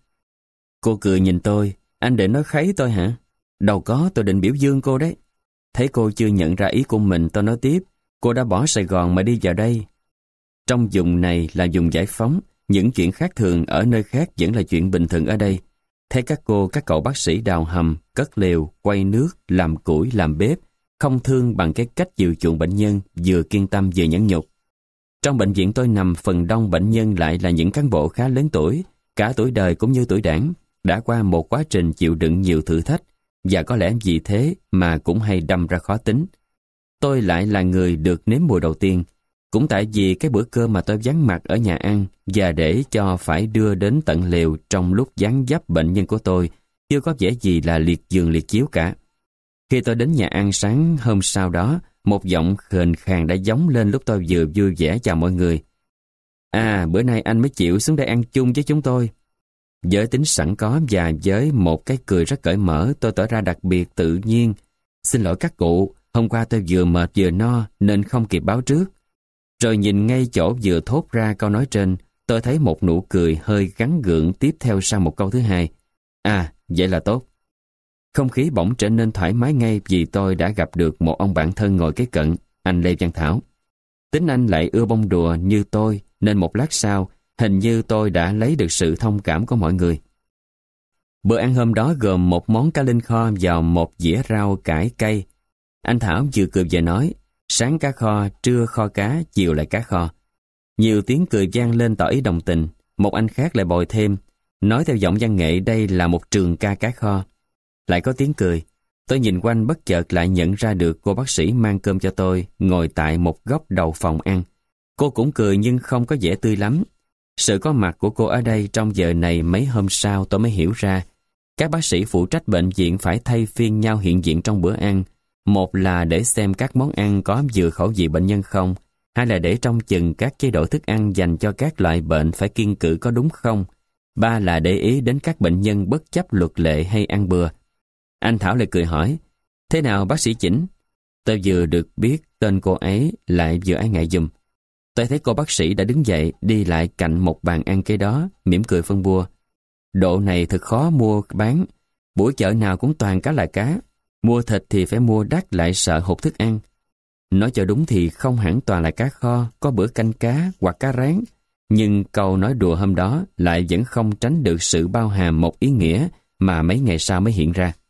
Cô cười nhìn tôi, anh định nói kháy tôi hả? Đâu có, tôi định biểu dương cô đấy. Thấy cô chưa nhận ra ý của mình, tôi nói tiếp, cô đã bỏ Sài Gòn mà đi vào đây. Trong vùng này là vùng giải phóng, những chuyện khác thường ở nơi khác vẫn là chuyện bình thường ở đây. Thấy các cô, các cậu bác sĩ đào hầm, cất lều, quay nước, làm củi, làm bếp, không thương bằng cái cách chiều chuộng bệnh nhân, vừa kiên tâm vừa nhẫn nhục. Trong bệnh viện tôi nằm, phần đông bệnh nhân lại là những cán bộ khá lớn tuổi, cả tuổi đời cũng như tuổi đảng, đã qua một quá trình chịu đựng nhiều thử thách, và có lẽ vì thế mà cũng hay đâm ra khó tính. Tôi lại là người được nếm mùi đầu tiên, cũng tại vì cái bữa cơm mà tôi vắng mặt ở nhà ăn và để cho phải đưa đến tận lều trong lúc vắng vấp bệnh nhân của tôi, chưa có vẻ gì là liệt giường liệt chiếu cả. Khi tôi đến nhà ăn sáng hôm sau đó, một giọng khền khàn đã vọng lên lúc tôi vừa vui vẻ chào mọi người. À, bữa nay anh mới chịu xuống đây ăn chung với chúng tôi. Với tính sẵn có và với một cái cười rất cởi mở, tôi tỏ ra đặc biệt tự nhiên. Xin lỗi các cụ, hôm qua tôi vừa mệt vừa no nên không kịp báo trước. Rồi nhìn ngay chỗ vừa thốt ra câu nói trên, Tôi thấy một nụ cười hơi gắn gượng tiếp theo sang một câu thứ hai. À, vậy là tốt. Không khí bỗng trở nên thoải mái ngay vì tôi đã gặp được một ông bạn thân ngồi kế cận, anh Lê Văn Thảo. Tính anh lại ưa bông đùa như tôi, nên một lát sau, hình như tôi đã lấy được sự thông cảm của mọi người. Bữa ăn hôm đó gồm một món cá linh kho vào một dĩa rau cải cay. Anh Thảo vừa cười vừa nói, sáng cá kho, trưa kho cá, chiều lại cá kho. Nhiều tiếng cười vang lên tỏ ý đồng tình. Một anh khác lại bồi thêm, nói theo giọng văn nghệ đây là một trường ca cá kho. Lại có tiếng cười. Tôi nhìn quanh bất chợt lại nhận ra được cô bác sĩ mang cơm cho tôi, ngồi tại một góc đầu phòng ăn. Cô cũng cười nhưng không có vẻ tươi lắm. Sự có mặt của cô ở đây trong giờ này mấy hôm sau tôi mới hiểu ra. Các bác sĩ phụ trách bệnh viện phải thay phiên nhau hiện diện trong bữa ăn. Một là để xem các món ăn có vừa khẩu vị bệnh nhân không, hai là để trông chừng các chế độ thức ăn dành cho các loại bệnh phải kiêng cữ có đúng không, ba là để ý đến các bệnh nhân bất chấp luật lệ hay ăn bừa. Anh Thảo lại cười hỏi, thế nào bác sĩ Chỉnh? Tôi vừa được biết tên cô ấy lại vừa ái ngại giùm. Tôi thấy cô bác sĩ đã đứng dậy đi lại cạnh một bàn ăn kế đó, mỉm cười phân bua. Độ này thật khó mua bán, buổi chợ nào cũng toàn cá là cá. Mua thịt thì phải mua đắt lại sợ hụt thức ăn. Nói cho đúng thì không hẳn toàn là cá kho, có bữa canh cá hoặc cá rán. Nhưng câu nói đùa hôm đó lại vẫn không tránh được sự bao hàm một ý nghĩa mà mấy ngày sau mới hiện ra.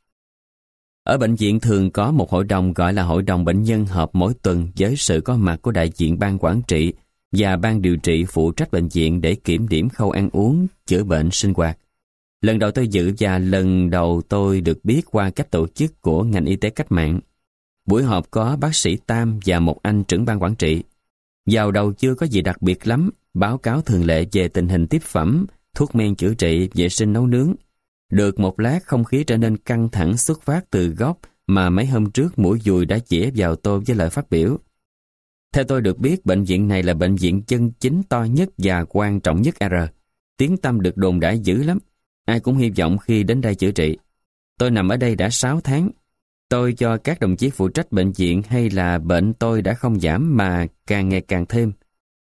Ở bệnh viện thường có một hội đồng gọi là hội đồng bệnh nhân họp mỗi tuần với sự có mặt của đại diện ban quản trị và ban điều trị phụ trách bệnh viện để kiểm điểm khâu ăn uống, chữa bệnh, sinh hoạt. Lần đầu tôi dự và lần đầu tôi được biết qua cách tổ chức của ngành y tế cách mạng. Buổi họp có bác sĩ Tam và một anh trưởng ban quản trị. Vào đầu chưa có gì đặc biệt lắm, báo cáo thường lệ về tình hình tiếp phẩm, thuốc men chữa trị, vệ sinh nấu nướng. Được một lát không khí trở nên căng thẳng xuất phát từ góc mà mấy hôm trước mũi dùi đã chĩa vào tôi với lời phát biểu. Theo tôi được biết, bệnh viện này là bệnh viện chân chính to nhất và quan trọng nhất R. Tiếng tăm được đồn đãi dữ lắm. Ai cũng hy vọng khi đến đây chữa trị. Tôi nằm ở đây đã sáu tháng. Tôi cho các đồng chí phụ trách bệnh viện hay là bệnh tôi đã không giảm mà càng ngày càng thêm.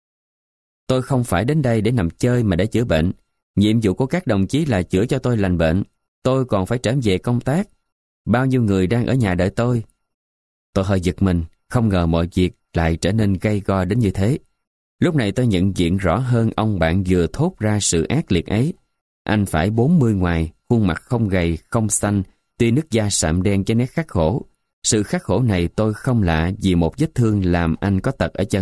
Tôi không phải đến đây để nằm chơi mà để chữa bệnh. Nhiệm vụ của các đồng chí là chữa cho tôi lành bệnh. Tôi còn phải trở về công tác. Bao nhiêu người đang ở nhà đợi tôi. Tôi hơi giật mình, không ngờ mọi việc lại trở nên gay go đến như thế. Lúc này tôi nhận diện rõ hơn ông bạn vừa thốt ra sự ác liệt ấy. Anh phải bốn mươi ngoài, khuôn mặt không gầy, không xanh, tuy nước da sạm đen với nét khắc khổ. Sự khắc khổ này tôi không lạ vì một vết thương làm anh có tật ở chân.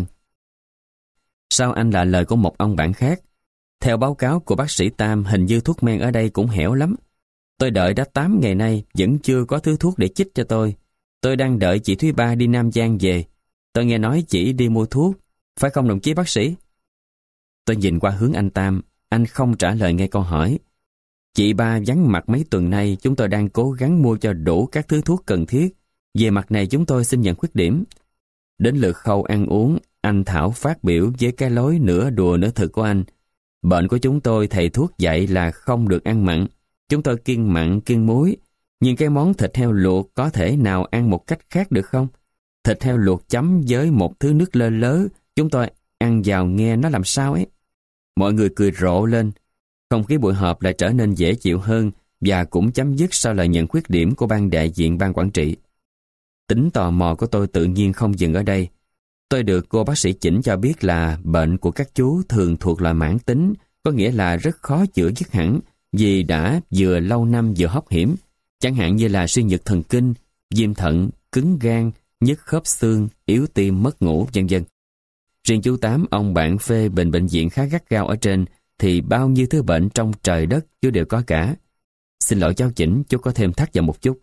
Sau anh là lời của một ông bạn khác. Theo báo cáo của bác sĩ Tam, hình như thuốc men ở đây cũng hẻo lắm. Tôi đợi đã tám ngày nay, vẫn chưa có thứ thuốc để chích cho tôi. Tôi đang đợi chị Thúy Ba đi Nam Giang về. Tôi nghe nói chị đi mua thuốc, phải không đồng chí bác sĩ? Tôi nhìn qua hướng anh Tam, anh không trả lời ngay câu hỏi. Chị Ba vắng mặt mấy tuần nay, chúng tôi đang cố gắng mua cho đủ các thứ thuốc cần thiết. Về mặt này chúng tôi xin nhận khuyết điểm. Đến lượt khâu ăn uống, anh Thảo phát biểu với cái lối nửa đùa nửa thực của anh. Bệnh của chúng tôi thầy thuốc dạy là không được ăn mặn. Chúng tôi kiêng mặn, kiêng muối. Nhưng cái món thịt heo luộc có thể nào ăn một cách khác được không? Thịt heo luộc chấm với một thứ nước lơ lớ, chúng tôi ăn vào nghe nó làm sao ấy. Mọi người cười rộ lên. Không khí buổi họp lại trở nên dễ chịu hơn và cũng chấm dứt sau lời nhận khuyết điểm của ban đại diện ban quản trị. Tính tò mò của tôi tự nhiên không dừng ở đây. Tôi được cô bác sĩ Chỉnh cho biết là bệnh của các chú thường thuộc loại mãn tính, có nghĩa là rất khó chữa dứt hẳn vì đã vừa lâu năm vừa hóc hiểm, chẳng hạn như là suy nhược thần kinh, viêm thận, cứng gan, nhức khớp xương, yếu tim, mất ngủ, vân vân. Riêng chú Tám, ông bạn phê bình bệnh viện khá gắt gao ở trên, thì bao nhiêu thứ bệnh trong trời đất chú đều có cả. Xin lỗi cháu Chỉnh, chú có thêm thắt vào một chút.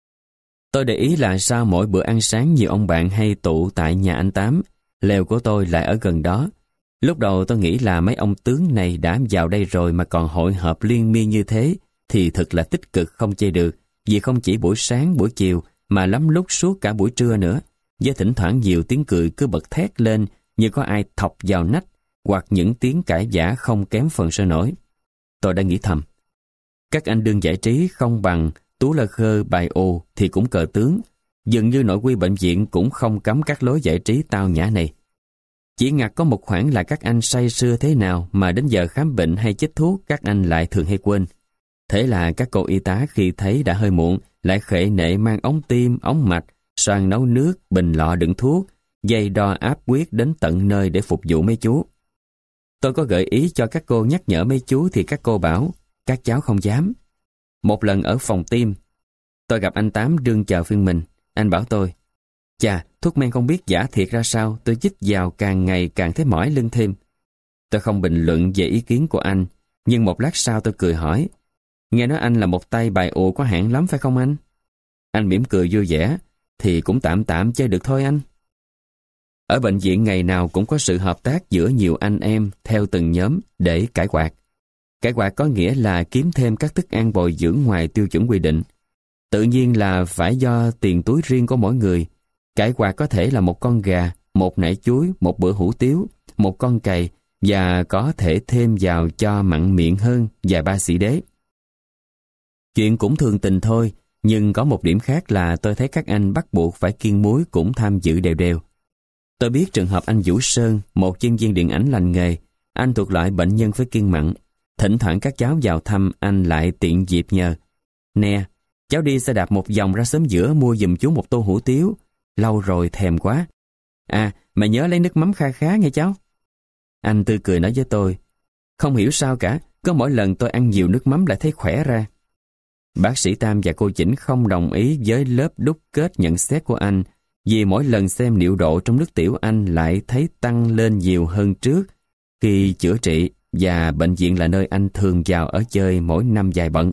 Tôi để ý là sau mỗi bữa ăn sáng nhiều ông bạn hay tụ tại nhà anh Tám, lều của tôi lại ở gần đó. Lúc đầu tôi nghĩ là mấy ông tướng này đã vào đây rồi mà còn hội họp liên miên như thế, thì thật là tích cực không chê được, vì không chỉ buổi sáng, buổi chiều, mà lắm lúc suốt cả buổi trưa nữa, với thỉnh thoảng nhiều tiếng cười cứ bật thét lên như có ai thọc vào nách, hoặc những tiếng cãi vã không kém phần sôi nổi. Tôi đã nghĩ thầm, các anh đương giải trí không bằng Tú Lơ Khơ bài ồ thì cũng cờ tướng, dường như nội quy bệnh viện cũng không cấm các lối giải trí tao nhã này. Chỉ ngặt có một khoản là các anh say sưa thế nào mà đến giờ khám bệnh hay chích thuốc các anh lại thường hay quên. Thế là các cô y tá khi thấy đã hơi muộn lại khệ nệ mang ống tim, ống mạch, xoang nấu nước, bình lọ đựng thuốc, dây đo áp huyết đến tận nơi để phục vụ mấy chú. Tôi có gợi ý cho các cô nhắc nhở mấy chú thì các cô bảo các cháu không dám. Một lần ở phòng tim, tôi gặp anh Tám đương chờ phiên mình. Anh bảo tôi, chà, thuốc men không biết giả thiệt ra sao, tôi chích vào càng ngày càng thấy mỏi lưng thêm. Tôi không bình luận về ý kiến của anh, nhưng một lát sau tôi cười hỏi, nghe nói anh là một tay bài ụ có hạng lắm phải không anh? Anh mỉm cười vui vẻ, thì cũng tạm tạm chơi được thôi anh. Ở bệnh viện ngày nào cũng có sự hợp tác giữa nhiều anh em theo từng nhóm để cải quạt. Cải quạt có nghĩa là kiếm thêm các thức ăn bồi dưỡng ngoài tiêu chuẩn quy định. Tự nhiên là phải do tiền túi riêng của mỗi người. Cải quạt có thể là một con gà, một nải chuối, một bữa hủ tiếu, một con cày và có thể thêm vào cho mặn miệng hơn vài ba xỉ đế. Chuyện cũng thường tình thôi, nhưng có một điểm khác là tôi thấy các anh bắt buộc phải kiêng muối cũng tham dự đều đều. Tôi biết trường hợp anh Vũ Sơn, một chuyên viên điện ảnh lành nghề, anh thuộc loại bệnh nhân phải kiêng mặn. Thỉnh thoảng các cháu vào thăm anh lại tiện dịp nhờ. Nè, cháu đi xe đạp một vòng ra xóm giữa mua giùm chú một tô hủ tiếu. Lâu rồi thèm quá. À, mà nhớ lấy nước mắm kha khá nghe cháu. Anh tươi cười nói với tôi, không hiểu sao cả, có mỗi lần tôi ăn nhiều nước mắm lại thấy khỏe ra. Bác sĩ Tam và cô Chỉnh không đồng ý với lớp đúc kết nhận xét của anh, vì mỗi lần xem niệu độ trong nước tiểu anh lại thấy tăng lên nhiều hơn trước khi chữa trị, và bệnh viện là nơi anh thường vào ở chơi mỗi năm dài bận.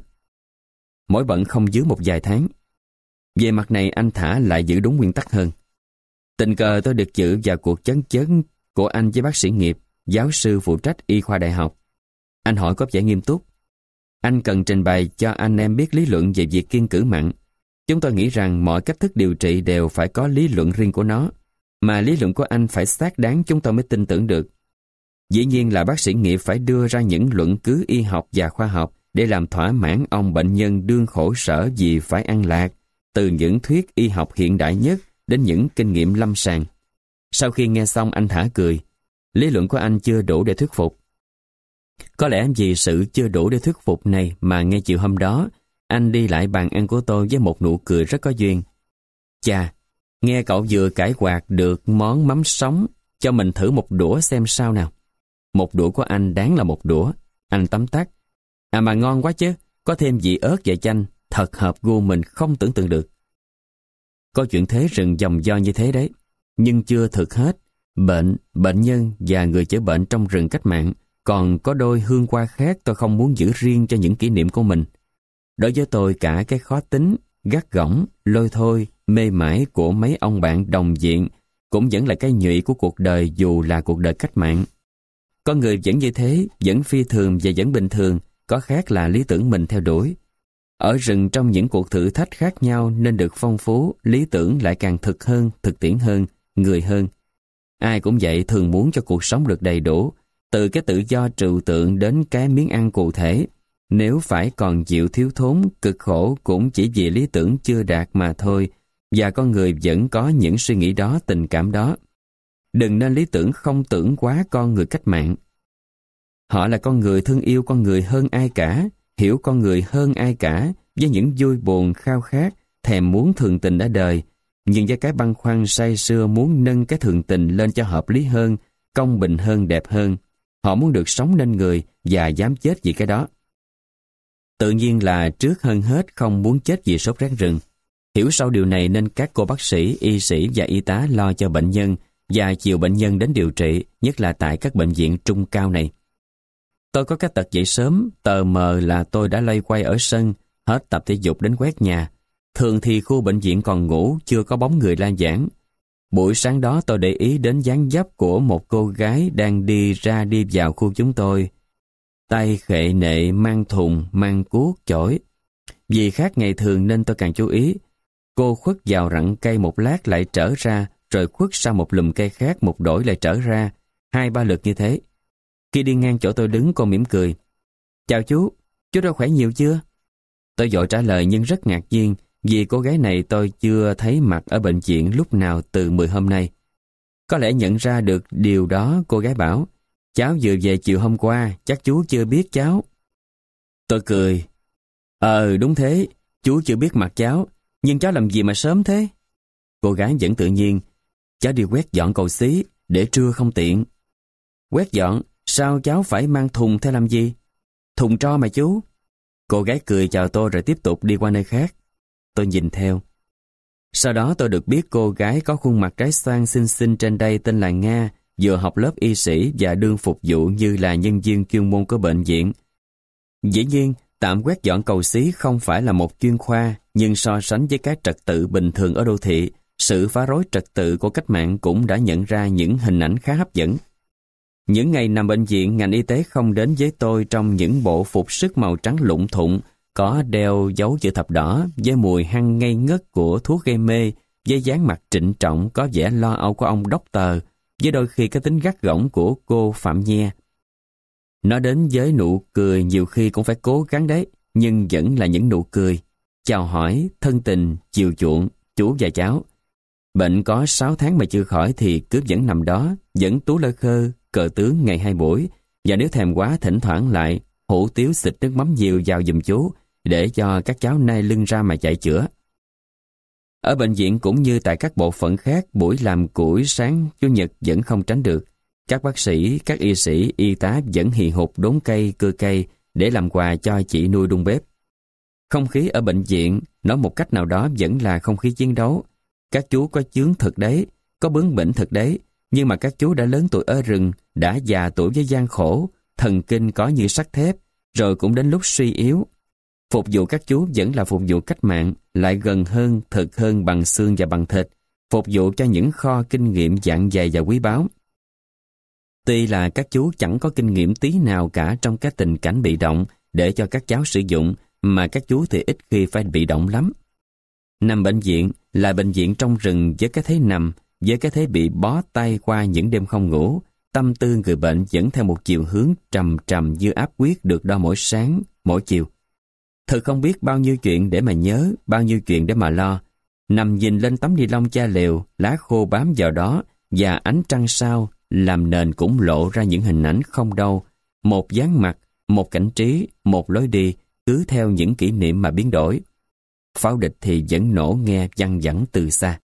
Mỗi bận không dưới một vài tháng. Về mặt này anh Thả lại giữ đúng nguyên tắc hơn. Tình cờ tôi được dự vào cuộc chấn chấn của anh với bác sĩ Nghiệp, giáo sư phụ trách y khoa đại học. Anh hỏi có vẻ nghiêm túc. Anh cần trình bày cho anh em biết lý luận về việc kiêng cữ mặn. Chúng tôi nghĩ rằng mọi cách thức điều trị đều phải có lý luận riêng của nó, mà lý luận của anh phải xác đáng chúng tôi mới tin tưởng được. Dĩ nhiên là bác sĩ Nghiệp phải đưa ra những luận cứ y học và khoa học để làm thỏa mãn ông bệnh nhân đương khổ sở vì phải ăn lạc, từ những thuyết y học hiện đại nhất đến những kinh nghiệm lâm sàng. Sau khi nghe xong anh Thả cười. Lý luận của anh chưa đủ để thuyết phục. Có lẽ vì sự chưa đủ để thuyết phục này mà ngay chiều hôm đó, anh đi lại bàn ăn của tôi với một nụ cười rất có duyên. Chà, nghe cậu vừa cải quạt được món mắm sống, cho mình thử một đũa xem sao nào. Một đũa của anh đáng là một đũa. Anh tấm tắc. À mà ngon quá chứ, có thêm vị ớt và chanh, thật hợp gu mình không tưởng tượng được. Có chuyện thế rừng dòng do như thế đấy. Nhưng chưa thực hết. Bệnh, bệnh nhân và người chữa bệnh trong rừng cách mạng còn có đôi hương hoa khác tôi không muốn giữ riêng cho những kỷ niệm của mình. Đối với tôi cả cái khó tính, gắt gỏng, lôi thôi, mê mải của mấy ông bạn đồng diện cũng vẫn là cái nhụy của cuộc đời dù là cuộc đời cách mạng. Con người vẫn như thế, vẫn phi thường và vẫn bình thường, có khác là lý tưởng mình theo đuổi. Ở rừng trong những cuộc thử thách khác nhau nên được phong phú, lý tưởng lại càng thực hơn, thực tiễn hơn, người hơn. Ai cũng vậy thường muốn cho cuộc sống được đầy đủ, từ cái tự do trừu tượng đến cái miếng ăn cụ thể. Nếu phải còn chịu thiếu thốn, cực khổ cũng chỉ vì lý tưởng chưa đạt mà thôi, và con người vẫn có những suy nghĩ đó, tình cảm đó. Đừng nên lý tưởng không tưởng quá con người cách mạng. Họ là con người thương yêu con người hơn ai cả, hiểu con người hơn ai cả, với những vui buồn, khao khát, thèm muốn thường tình đã đời, nhưng với cái băn khoăn say sưa muốn nâng cái thường tình lên cho hợp lý hơn, công bình hơn, đẹp hơn. Họ muốn được sống nên người và dám chết vì cái đó. Tự nhiên là trước hơn hết không muốn chết vì sốt rét rừng. Hiểu sâu điều này nên các cô bác sĩ, y sĩ và y tá lo cho bệnh nhân và chiều bệnh nhân đến điều trị, nhất là tại các bệnh viện trung cao này. Tôi có cái tật dậy sớm, tờ mờ là tôi đã loay quay ở sân, hết tập thể dục đến quét nhà. Thường thì khu bệnh viện còn ngủ, chưa có bóng người la giảng. Buổi sáng đó tôi để ý đến dáng dấp của một cô gái đang đi ra đi vào khu chúng tôi. Tay khệ nệ, mang thùng, mang cuốc, chổi. Vì khác ngày thường nên tôi càng chú ý. Cô khuất vào rặng cây một lát lại trở ra, rồi khuất sau một lùm cây khác một đổi lại trở ra, hai ba lượt như thế. Khi đi ngang chỗ tôi đứng, cô mỉm cười. Chào chú, chú đã khỏe nhiều chưa? Tôi vội trả lời nhưng rất ngạc nhiên, vì cô gái này tôi chưa thấy mặt ở bệnh viện lúc nào từ mười hôm nay. Có lẽ nhận ra được điều đó, cô gái bảo, cháu vừa về chiều hôm qua, chắc chú chưa biết cháu. Tôi cười. Ờ, đúng thế, chú chưa biết mặt cháu, nhưng cháu làm gì mà sớm thế? Cô gái vẫn tự nhiên. Cháu đi quét dọn cầu xí, để trưa không tiện. Quét dọn, sao cháu phải mang thùng theo làm gì? Thùng tro mà chú. Cô gái cười chào tôi rồi tiếp tục đi qua nơi khác. Tôi nhìn theo. Sau đó tôi được biết cô gái có khuôn mặt trái xoan xinh xinh trên đây tên là Nga, vừa học lớp y sĩ và đương phục vụ như là nhân viên chuyên môn của bệnh viện. Dĩ nhiên, tạm quét dọn cầu xí không phải là một chuyên khoa, nhưng so sánh với các trật tự bình thường ở đô thị, sự phá rối trật tự của cách mạng cũng đã nhận ra những hình ảnh khá hấp dẫn. Những ngày nằm bệnh viện, ngành y tế không đến với tôi trong những bộ phục sức màu trắng lụng thụng, có đeo dấu chữ thập đỏ với mùi hăng ngây ngất của thuốc gây mê, với dáng mặt trịnh trọng có vẻ lo âu của ông doctor, với đôi khi cái tính gắt gỏng của cô Phạm Nhe. Nó đến với nụ cười nhiều khi cũng phải cố gắng đấy, nhưng vẫn là những nụ cười. Chào hỏi, thân tình, chiều chuộng, chú và cháu. Bệnh có sáu tháng mà chưa khỏi thì cứ vẫn nằm đó, vẫn tú lơ khơ, cờ tướng ngày hai buổi, và nếu thèm quá thỉnh thoảng lại hủ tiếu xịt nước mắm nhiều vào giùm chú, để cho các cháu nai lưng ra mà chạy chữa. Ở bệnh viện cũng như tại các bộ phận khác, buổi làm củi sáng Chủ nhật vẫn không tránh được. Các bác sĩ, các y sĩ, y tá vẫn hì hục đốn cây, cưa cây để làm quà cho chị nuôi đun bếp. Không khí ở bệnh viện, nói một cách nào đó vẫn là không khí chiến đấu. Các chú có chướng thật đấy, có bướng bỉnh thật đấy, nhưng mà các chú đã lớn tuổi ở rừng, đã già tuổi với gian khổ, thần kinh có như sắt thép, rồi cũng đến lúc suy yếu. Phục vụ các chú vẫn là phục vụ cách mạng, lại gần hơn, thực hơn bằng xương và bằng thịt, phục vụ cho những kho kinh nghiệm dạng dày và quý báu. Tuy là các chú chẳng có kinh nghiệm tí nào cả trong các tình cảnh bị động để cho các cháu sử dụng, mà các chú thì ít khi phải bị động lắm. Nằm bệnh viện là bệnh viện trong rừng với cái thế nằm, với cái thế bị bó tay qua những đêm không ngủ, tâm tư người bệnh dẫn theo một chiều hướng trầm trầm như áp huyết được đo mỗi sáng, mỗi chiều. Thật không biết bao nhiêu chuyện để mà nhớ, bao nhiêu chuyện để mà lo. Nằm nhìn lên tấm ni lông cha lều, lá khô bám vào đó và ánh trăng sao làm nền cũng lộ ra những hình ảnh không đâu. Một dáng mặt, một cảnh trí, một lối đi, cứ theo những kỷ niệm mà biến đổi. Pháo địch thì vẫn nổ nghe văng vẳng từ xa.